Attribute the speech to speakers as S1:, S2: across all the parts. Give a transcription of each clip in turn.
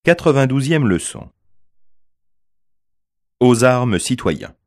S1: 92e leçon. Aux armes citoyens.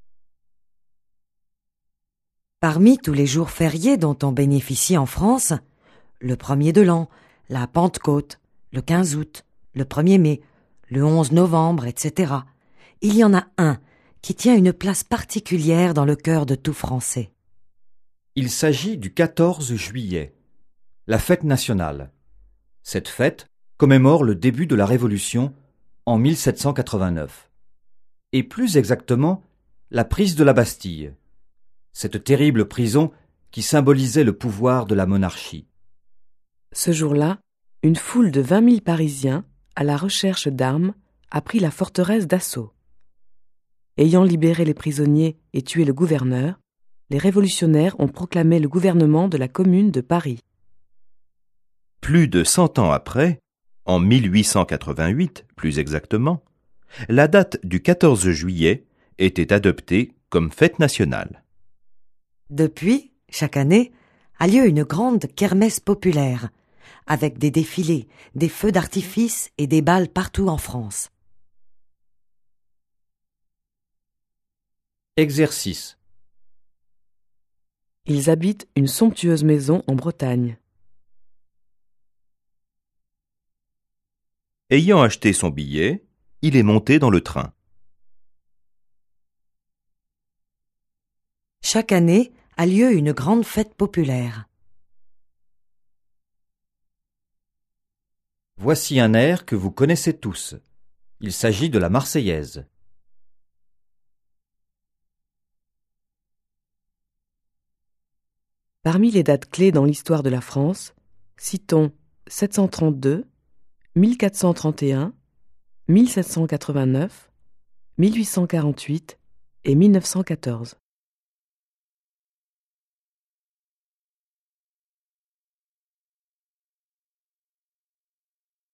S2: Parmi tous les jours fériés dont on bénéficie en France, le 1er de l'an, la Pentecôte, le 15 août, le 1er mai, le 11 novembre, etc., il y en a un qui tient une place particulière dans le cœur de tout Français.
S3: Il s'agit du 14 juillet, la fête nationale. Cette fête commémore le début de la Révolution en 1789. Et plus exactement, la prise de la Bastille, cette terrible prison qui symbolisait le pouvoir de la monarchie.
S4: Ce jour-là, une foule de 20 000 Parisiens, à la recherche d'armes, a pris la forteresse d'assaut. Ayant libéré les prisonniers et tué le gouverneur, les révolutionnaires ont proclamé le gouvernement de la Commune de Paris.
S1: Plus de 100 ans après, en 1888 plus exactement, la date du 14 juillet était adoptée comme fête nationale.
S2: Depuis, chaque année, a lieu une grande kermesse populaire, avec des défilés, des feux d'artifice et des bals partout en France.
S3: Exercice.
S4: Ils habitent une somptueuse maison en Bretagne.
S1: Ayant acheté son billet, il est monté dans le train.
S2: Chaque année a lieu une grande fête populaire.
S3: Voici un air que vous connaissez tous. Il s'agit de la Marseillaise.
S4: Parmi les dates clés dans l'histoire de la France, citons 732, 1431, 1789, 1848 et 1914.